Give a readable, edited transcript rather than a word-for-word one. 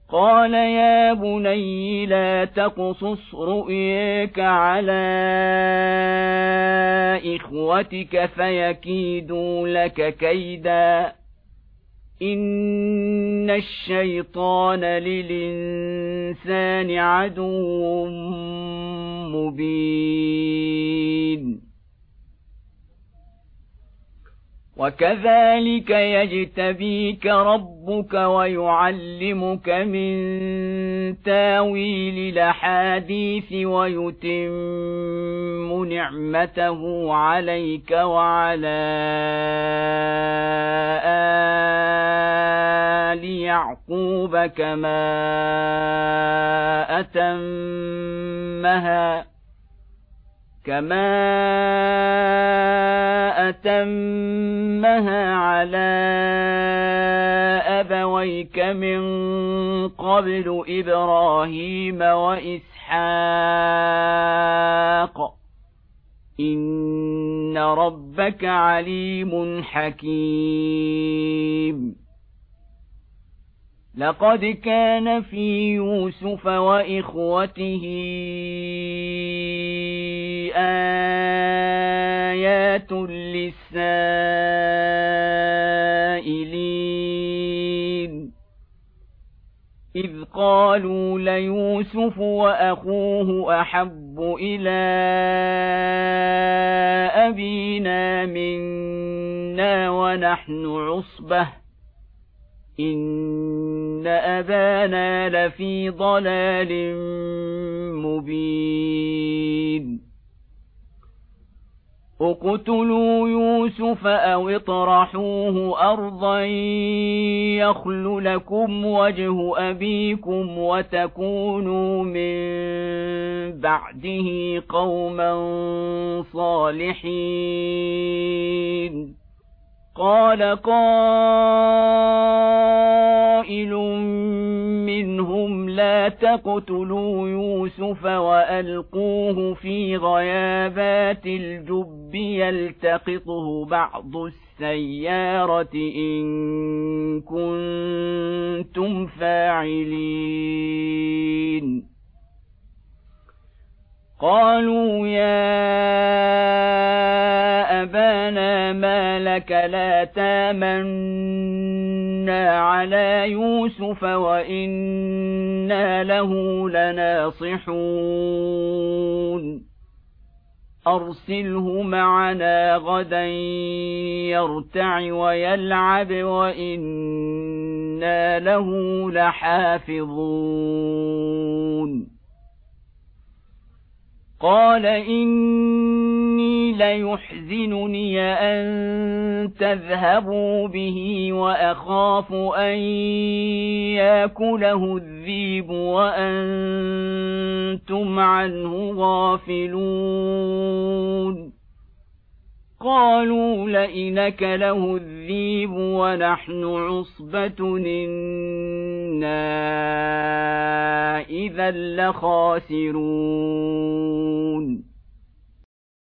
قال يا بني لا تقصص رؤياك على إخوتك فيكيدوا لك كيدا إن الشيطان للإنسان عدو مبين وكذلك يجتبيك ربك ويعلمك من تاويل الأحاديث ويتم نعمته عليك وعلى آل يعقوب كما أتمها على أبويك من قبل إبراهيم وإسحاق إن ربك عليم حكيم لقد كان في يوسف وإخوته آيات للسائلين إذ قالوا ليوسف وأخوه أحب إلى أبينا منا ونحن عصبة إن أبانا لفي ضلال مبين اقتلوا يوسف أو اطرحوه أرضا يخل لكم وجه أبيكم وتكونوا من بعده قوما صالحين قال قائل منهم لا تقتلوا يوسف وألقوه في غيابات الجب يلتقطه بعض السيارة إن كنتم فاعلين قالوا يا أبانا ما لك لا تامنا على يوسف وإنا له لناصحون أرسله معنا غدا يرتع ويلعب وإنا له لحافظون قال إني ليحزنني أن تذهبوا به وأخاف أن يأكله الذئب وأنتم عنه غافلون قالوا لئن أكله الذئب ونحن عصبة إنا إذا لخاسرون